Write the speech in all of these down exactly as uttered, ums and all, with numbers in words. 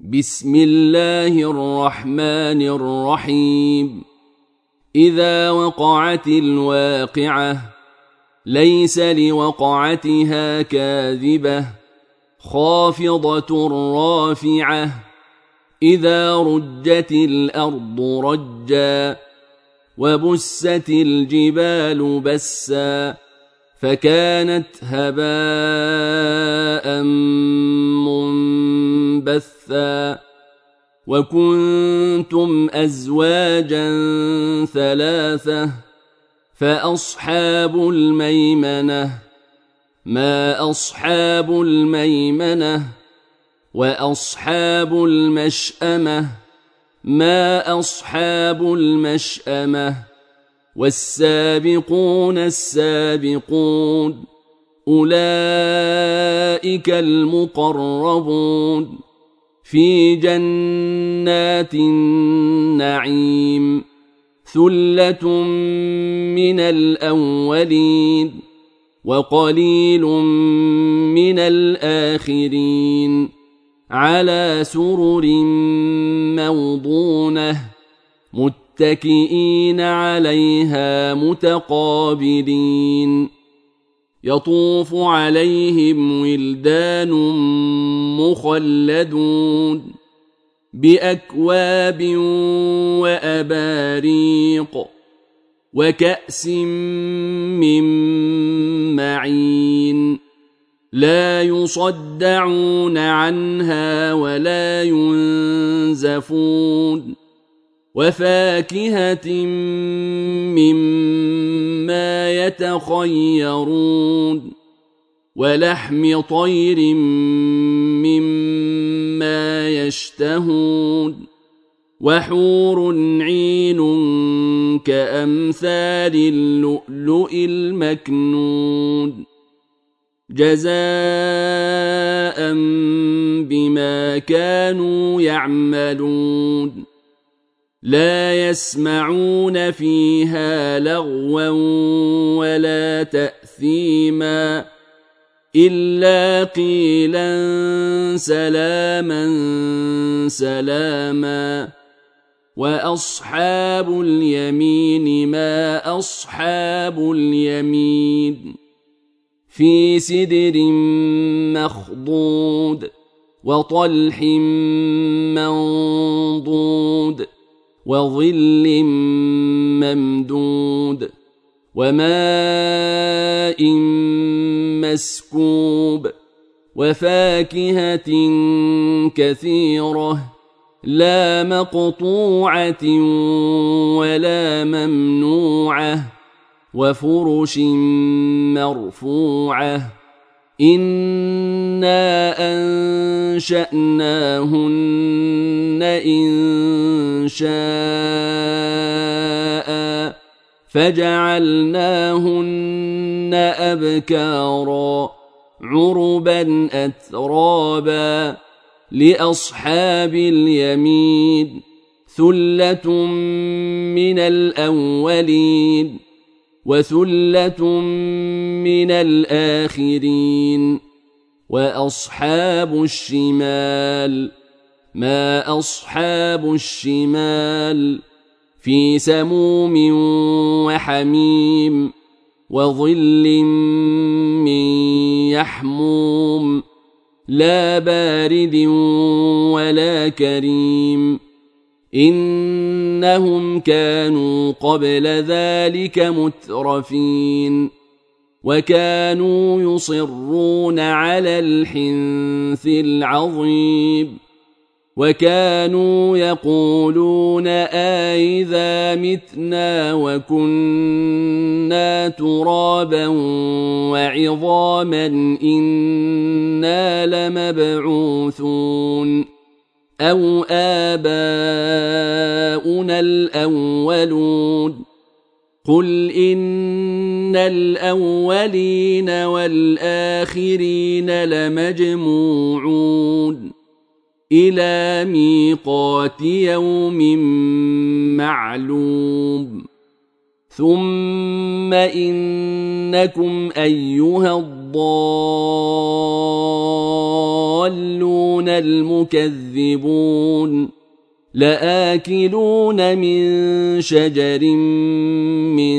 بسم الله الرحمن الرحيم. إذا وقعت الواقعة ليس لوقعتها كاذبة خافضة رافعة إذا رجت الأرض رجا وبست الجبال بسا فكانت هباء منبثا وكنتم أزواجا ثلاثة فأصحاب الميمنة ما أصحاب الميمنة وأصحاب المشأمة ما أصحاب المشأمة والسابقون السابقون أولئك المقربون في جنات النعيم ثلة من الأولين وقليل من الآخرين على سرر موضونة متكئين عليها متقابلين يطوف عليهم ولدان مخلدون بأكواب وأباريق وكأس من معين لا يصدعون عنها ولا ينزفون وفاكهة مما يتخيرون ولحم طير مما يشتهون وحور عين كأمثال اللؤلؤ المكنون جزاء بما كانوا يعملون لا يسمعون فيها لغوا ولا تأثيما إلا قيلا سلاما سلاما وأصحاب اليمين ما أصحاب اليمين في سدر مخضود وطلح منضود وظل ممدود وماء مسكوب وفاكهة كثيرة لا مقطوعة ولا ممنوعة وفرش مرفوعة إنا أنشأناهن إن شاء فجعلناهن أبكارا عربا أترابا لأصحاب اليمين ثلة من الأولين وثلة من الآخرين وأصحاب الشمال ما أصحاب الشمال في سموم وحميم وظل من يحموم لا بارد ولا كريم إنهم كانوا قبل ذلك مترفين وكانوا يصرون على الحنث العظيم وكانوا يقولون أئذا متنا وكنا ترابا وعظاما إنا لمبعوثون أو آباؤنا الأولون قل إن الأولين والآخرين لمجموعون إلى ميقات يوم معلوم ثم إنكم أيها الضالون الضالون المكذبون لآكلون من شجر من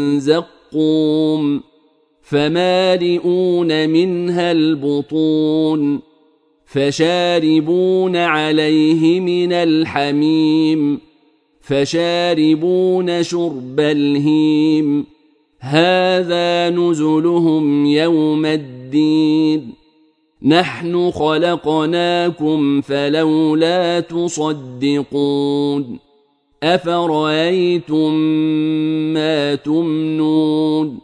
زقوم فمالئون منها البطون فشاربون عليه من الحميم فشاربون شرب الهيم هذا نزلهم يوم الدين نحن خلقناكم فلولا تصدقون أفرأيتم ما تمنون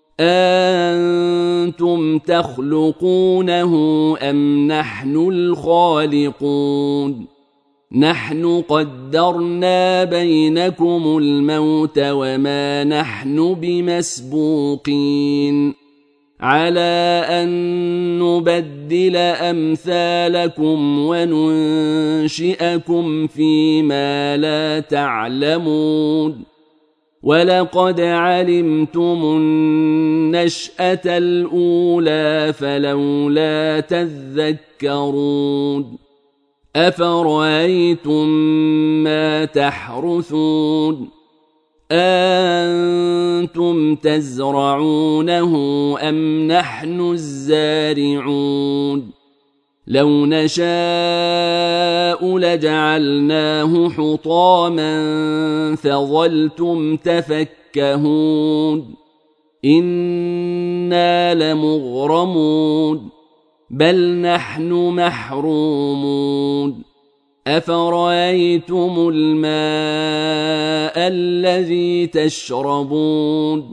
أأنتم تخلقونه أم نحن الخالقون نحن قدرنا بينكم الموت وما نحن بمسبوقين على أن نبدل أمثالكم وننشئكم فيما لا تعلمون ولقد علمتم النشأة الأولى فلولا تذكرون أفرأيتم ما تحرثون أأنتم تزرعونه أم نحن الزارعون لو نشاء لجعلناه حطاما فظلتم تفكهون إنا لمغرمون بل نحن محرومون أفرأيتم الماء الذي تشربون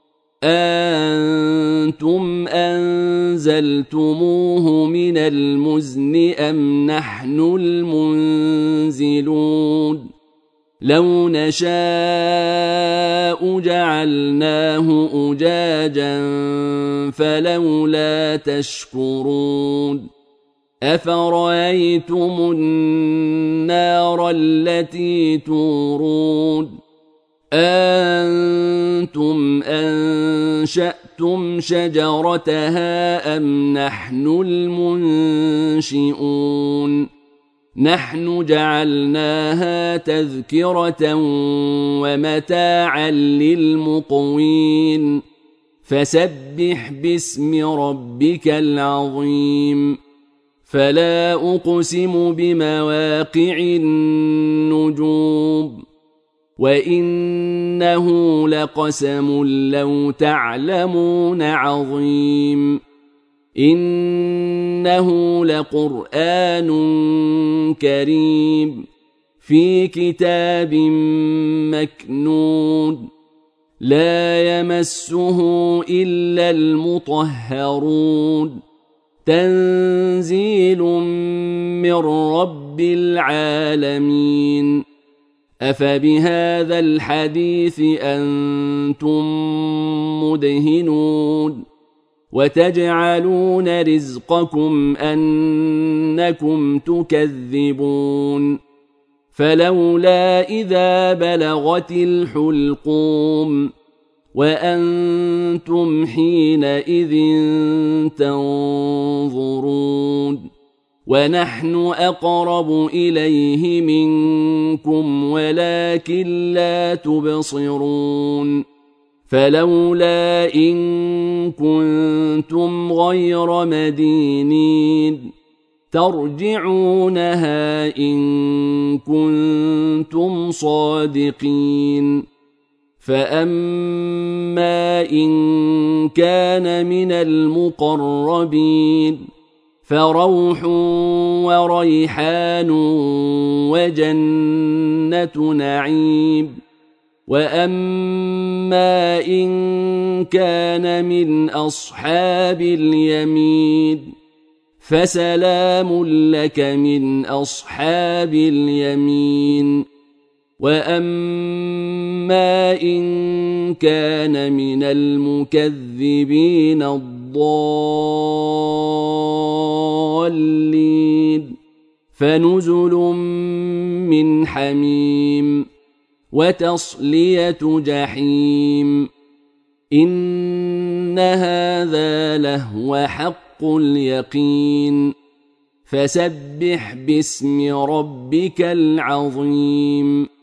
أأنتم أنزلتموه من المزن أم نحن المنزلون لو نشاء جعلناه أجاجا فلولا تشكرون أفرأيتم النار التي تورون أأنتم أنشأتم شجرتها أم نحن المنشئون نحن جعلناها تذكرة ومتاعا للمقوين فسبح باسم ربك العظيم فلا أقسم بمواقع النجوم وإنه لقسم لو تعلمون عظيم إنه لقرآن كريم في كتاب مكنون لا يمسه إلا المطهرون تنزيل من رب العالمين أفبهذا الحديث أنتم مدهنون وتجعلون رزقكم أنكم تكذبون فلولا إذا بلغت الحلقوم وأنتم حينئذ تنظرون ونحن أقرب إليه منكم ولكن لا تبصرون فلولا إن كنتم غير مدينين ترجعونها إن كنتم صادقين فأما إن كان من المقربين فروح وريحان وجنة نعيم وأما إن كان من أصحاب اليمين فسلام لك من أصحاب اليمين وأما إن كان من المكذبين الضالين فنزل من حميم وتصلية جحيم إن هذا لهو حق اليقين فسبح باسم ربك العظيم